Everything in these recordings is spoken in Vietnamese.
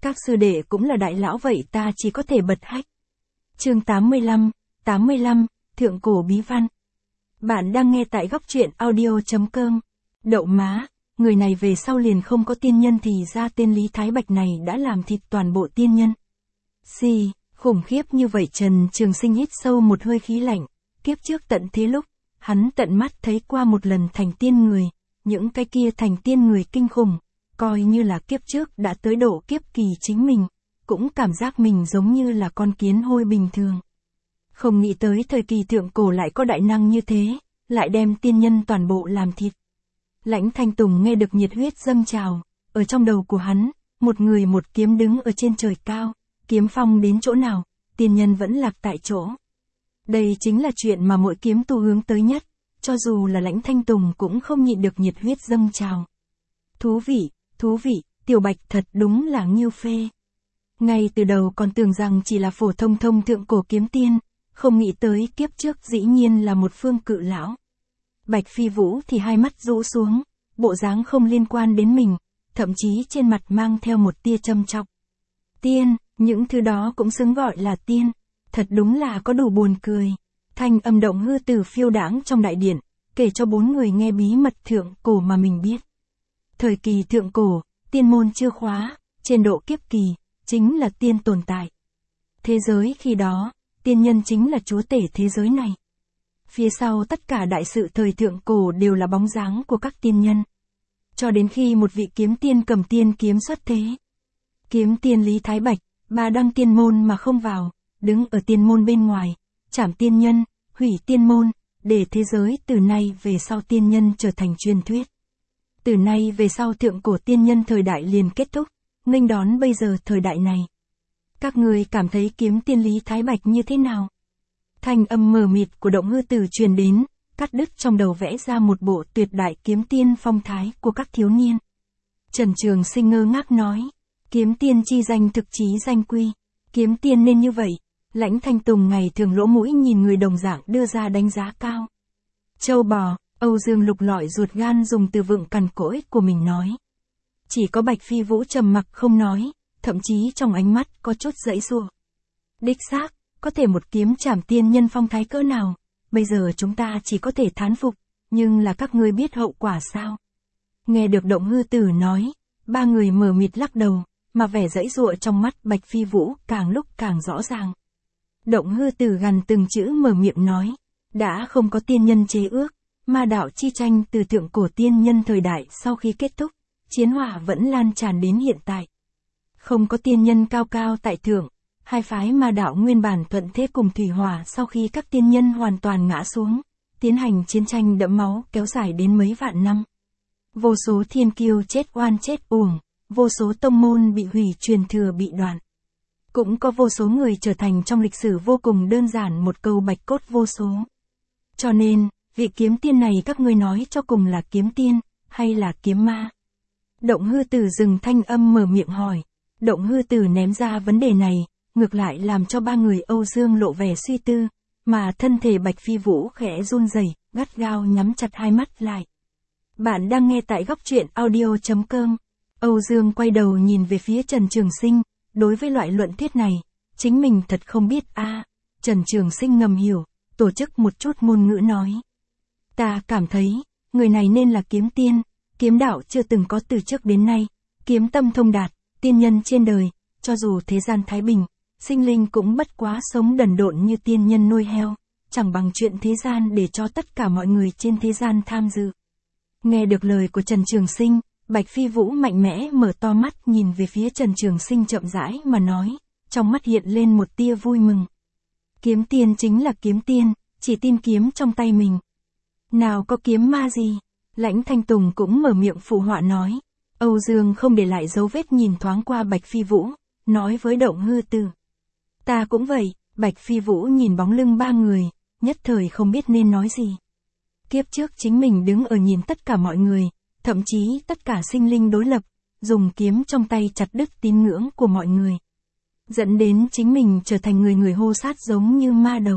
Các sư đệ cũng là đại lão vậy ta chỉ có thể bật hách. Chương 85, Thượng cổ bí văn. Bạn đang nghe tại góc truyện audio.com. Đậu má, người này về sau liền không có tiên nhân thì ra tên Lý Thái Bạch này đã làm thịt toàn bộ tiên nhân. Xì, khủng khiếp như vậy. Trần Trường Sinh hít sâu một hơi khí lạnh, kiếp trước tận thế lúc, hắn tận mắt thấy qua một lần thành tiên người, những cái kia thành tiên người kinh khủng, coi như là kiếp trước đã tới độ kiếp kỳ chính mình, cũng cảm giác mình giống như là con kiến hôi bình thường. Không nghĩ tới thời kỳ thượng cổ lại có đại năng như thế, lại đem tiên nhân toàn bộ làm thịt. Lãnh Thanh Tùng nghe được nhiệt huyết dâng trào, ở trong đầu của hắn, một người một kiếm đứng ở trên trời cao, kiếm phong đến chỗ nào, tiên nhân vẫn lạc tại chỗ. Đây chính là chuyện mà mỗi kiếm tu hướng tới nhất, cho dù là Lãnh Thanh Tùng cũng không nhịn được nhiệt huyết dâng trào. Thú vị, Tiểu Bạch thật đúng là nghiêu phê. Ngay từ đầu còn tưởng rằng chỉ là phổ thông thượng cổ kiếm tiên, không nghĩ tới kiếp trước dĩ nhiên là một phương cự lão. Bạch Phi Vũ thì hai mắt rũ xuống, bộ dáng không liên quan đến mình, thậm chí trên mặt mang theo một tia châm chọc. Tiên, những thứ đó cũng xứng gọi là tiên, thật đúng là có đủ buồn cười. Thanh âm Động Hư Tử phiêu đãng trong đại điện, kể cho bốn người nghe bí mật thượng cổ mà mình biết. Thời kỳ thượng cổ, tiên môn chưa khóa, trên độ kiếp kỳ, chính là tiên tồn tại. Thế giới khi đó, tiên nhân chính là chúa tể thế giới này. Phía sau tất cả đại sự thời thượng cổ đều là bóng dáng của các tiên nhân. Cho đến khi một vị kiếm tiên cầm tiên kiếm xuất thế. Kiếm tiên Lý Thái Bạch, bà đăng tiên môn mà không vào, đứng ở tiên môn bên ngoài, trảm tiên nhân, hủy tiên môn, để thế giới từ nay về sau tiên nhân trở thành truyền thuyết. Từ nay về sau thượng cổ tiên nhân thời đại liền kết thúc, nghênh đón bây giờ thời đại này. Các người cảm thấy kiếm tiên Lý Thái Bạch như thế nào? Thanh âm mờ mịt của Động Hư Tử truyền đến, cắt đứt trong đầu vẽ ra một bộ tuyệt đại kiếm tiên phong thái của các thiếu niên. Trần Trường Sinh ngơ ngác nói, kiếm tiên chi danh thực chí danh quy, kiếm tiên nên như vậy. Lãnh Thanh Tùng ngày thường lỗ mũi nhìn người đồng dạng đưa ra đánh giá cao. Châu bò, Âu Dương lục lọi ruột gan dùng từ vựng cằn cỗi của mình nói. Chỉ có Bạch Phi Vũ trầm mặc không nói, thậm chí trong ánh mắt có chút giãy giụa. Đích xác, có thể một kiếm trảm tiên nhân phong thái cỡ nào, bây giờ chúng ta chỉ có thể thán phục, nhưng là các ngươi biết hậu quả sao? Nghe được Động Hư Tử nói, ba người mờ mịt lắc đầu, mà vẻ giãy giụa trong mắt Bạch Phi Vũ càng lúc càng rõ ràng. Động Hư Tử gằn từng chữ mở miệng nói, đã không có tiên nhân chế ước, ma đạo chi tranh từ thượng cổ tiên nhân thời đại sau khi kết thúc, chiến hỏa vẫn lan tràn đến hiện tại. Không có tiên nhân cao cao tại thượng, hai phái ma đạo nguyên bản thuận thế cùng thủy hỏa sau khi các tiên nhân hoàn toàn ngã xuống, tiến hành chiến tranh đẫm máu kéo dài đến mấy vạn năm. Vô số thiên kiêu chết oan chết uổng, vô số tông môn bị hủy truyền thừa bị đoạn. Cũng có vô số người trở thành trong lịch sử vô cùng đơn giản một câu bạch cốt vô số. Cho nên, vị kiếm tiên này các ngươi nói cho cùng là kiếm tiên, hay là kiếm ma? Động Hư Tử dừng thanh âm mở miệng hỏi. Động Hư Tử ném ra vấn đề này, ngược lại làm cho ba người Âu Dương lộ vẻ suy tư, mà thân thể Bạch Phi Vũ khẽ run rẩy, gắt gao nhắm chặt hai mắt lại. Bạn đang nghe tại góc truyện audio.com. Âu Dương quay đầu nhìn về phía Trần Trường Sinh, đối với loại luận thuyết này, chính mình thật không biết a. Trần Trường Sinh ngầm hiểu, tổ chức một chút ngôn ngữ nói. Ta cảm thấy, người này nên là kiếm tiên, kiếm đạo chưa từng có từ trước đến nay, kiếm tâm thông đạt, tiên nhân trên đời, cho dù thế gian thái bình, sinh linh cũng bất quá sống đần độn như tiên nhân nuôi heo, chẳng bằng chuyện thế gian để cho tất cả mọi người trên thế gian tham dự. Nghe được lời của Trần Trường Sinh, Bạch Phi Vũ mạnh mẽ mở to mắt nhìn về phía Trần Trường Sinh chậm rãi mà nói, trong mắt hiện lên một tia vui mừng. Kiếm tiên chính là kiếm tiên, chỉ tin kiếm trong tay mình. Nào có kiếm ma gì? Lãnh Thanh Tùng cũng mở miệng phụ họa nói. Âu Dương không để lại dấu vết nhìn thoáng qua Bạch Phi Vũ, nói với Động Hư Tử. Ta cũng vậy. Bạch Phi Vũ nhìn bóng lưng ba người, nhất thời không biết nên nói gì. Kiếp trước chính mình đứng ở nhìn tất cả mọi người, thậm chí tất cả sinh linh đối lập, dùng kiếm trong tay chặt đứt tín ngưỡng của mọi người. Dẫn đến chính mình trở thành người hô sát giống như ma đầu.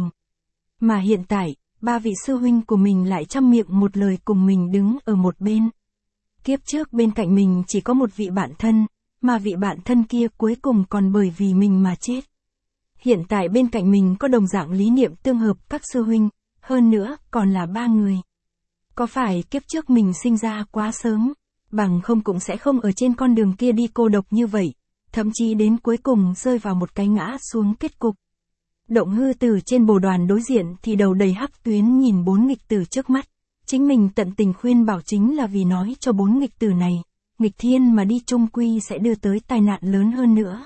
Mà hiện tại, ba vị sư huynh của mình lại trăm miệng một lời cùng mình đứng ở một bên. Kiếp trước bên cạnh mình chỉ có một vị bạn thân, mà vị bạn thân kia cuối cùng còn bởi vì mình mà chết. Hiện tại bên cạnh mình có đồng dạng lý niệm tương hợp các sư huynh, hơn nữa còn là 3 người. Có phải kiếp trước mình sinh ra quá sớm, bằng không cũng sẽ không ở trên con đường kia đi cô độc như vậy, thậm chí đến cuối cùng rơi vào một cái ngã xuống kết cục. Động Hư Tử trên bồ đoàn đối diện thì đầu đầy hắc tuyến nhìn 4 nghịch tử trước mắt, chính mình tận tình khuyên bảo chính là vì nói cho 4 nghịch tử này, nghịch thiên mà đi chung quy sẽ đưa tới tai nạn lớn hơn nữa.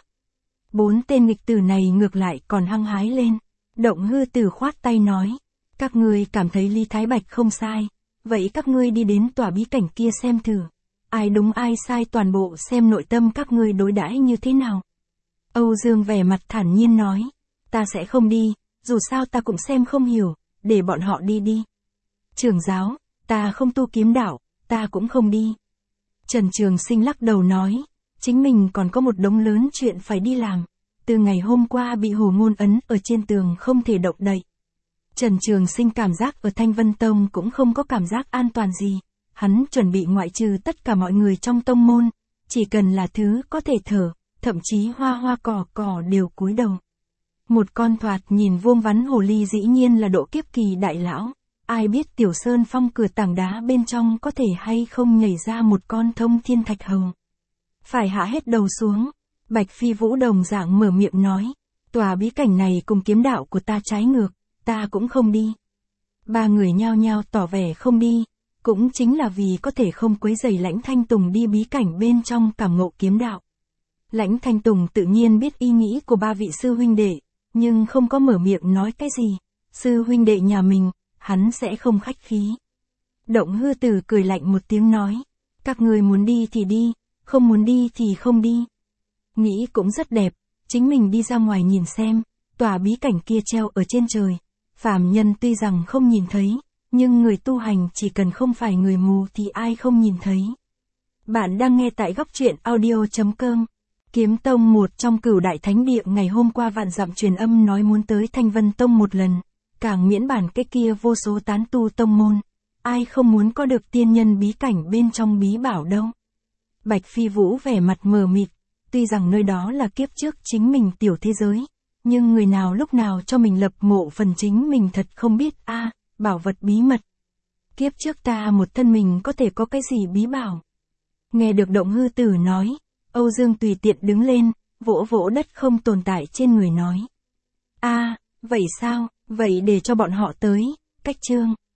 4 tên nghịch tử này ngược lại còn hăng hái lên. Động Hư Tử khoát tay nói, các ngươi cảm thấy Lý Thái Bạch không sai, vậy các ngươi đi đến tòa bí cảnh kia xem thử, ai đúng ai sai toàn bộ xem nội tâm các ngươi đối đãi như thế nào. Âu Dương vẻ mặt thản nhiên nói, ta sẽ không đi, dù sao ta cũng xem không hiểu, để bọn họ đi đi. Trưởng giáo, ta không tu kiếm đạo, ta cũng không đi. Trần Trường Sinh lắc đầu nói, chính mình còn có một đống lớn chuyện phải đi làm, từ ngày hôm qua bị Hồ Ngôn ấn ở trên tường không thể động đậy. Trần Trường Sinh cảm giác ở Thanh Vân Tông cũng không có cảm giác an toàn gì, hắn chuẩn bị ngoại trừ tất cả mọi người trong tông môn, chỉ cần là thứ có thể thở, thậm chí hoa hoa cỏ cỏ đều cúi đầu. Một con thoạt nhìn vuông vắn hồ ly dĩ nhiên là độ kiếp kỳ đại lão, ai biết Tiểu Sơn Phong cửa tảng đá bên trong có thể hay không nhảy ra một con thông thiên thạch hầu. Phải hạ hết đầu xuống, Bạch Phi Vũ đồng dạng mở miệng nói, tòa bí cảnh này cùng kiếm đạo của ta trái ngược, ta cũng không đi. 3 người nhao nhao tỏ vẻ không đi, cũng chính là vì có thể không quấy rầy Lãnh Thanh Tùng đi bí cảnh bên trong cảm ngộ kiếm đạo. Lãnh Thanh Tùng tự nhiên biết ý nghĩ của 3 vị sư huynh đệ, nhưng không có mở miệng nói cái gì, sư huynh đệ nhà mình, hắn sẽ không khách khí. Động Hư Tử cười lạnh một tiếng nói, các người muốn đi thì đi, không muốn đi thì không đi. Nghĩ cũng rất đẹp, chính mình đi ra ngoài nhìn xem, tòa bí cảnh kia treo ở trên trời, phàm nhân tuy rằng không nhìn thấy, nhưng người tu hành chỉ cần không phải người mù thì ai không nhìn thấy. Bạn đang nghe tại góc truyện audio.com. Kiếm Tông một trong Cửu Đại Thánh Địa ngày hôm qua vạn dặm truyền âm nói muốn tới Thanh Vân Tông một lần, càng miễn bản cái kia vô số tán tu tông môn, ai không muốn có được tiên nhân bí cảnh bên trong bí bảo đâu. Bạch Phi Vũ vẻ mặt mờ mịt, tuy rằng nơi đó là kiếp trước chính mình tiểu thế giới, nhưng người nào lúc nào cho mình lập mộ phần chính mình thật không biết a, bảo vật bí mật. Kiếp trước ta một thân mình có thể có cái gì bí bảo. Nghe được Động Hư Tử nói, Âu Dương tùy tiện đứng lên, vỗ vỗ đất không tồn tại trên người nói. A, vậy sao, vậy để cho bọn họ tới, cách chương.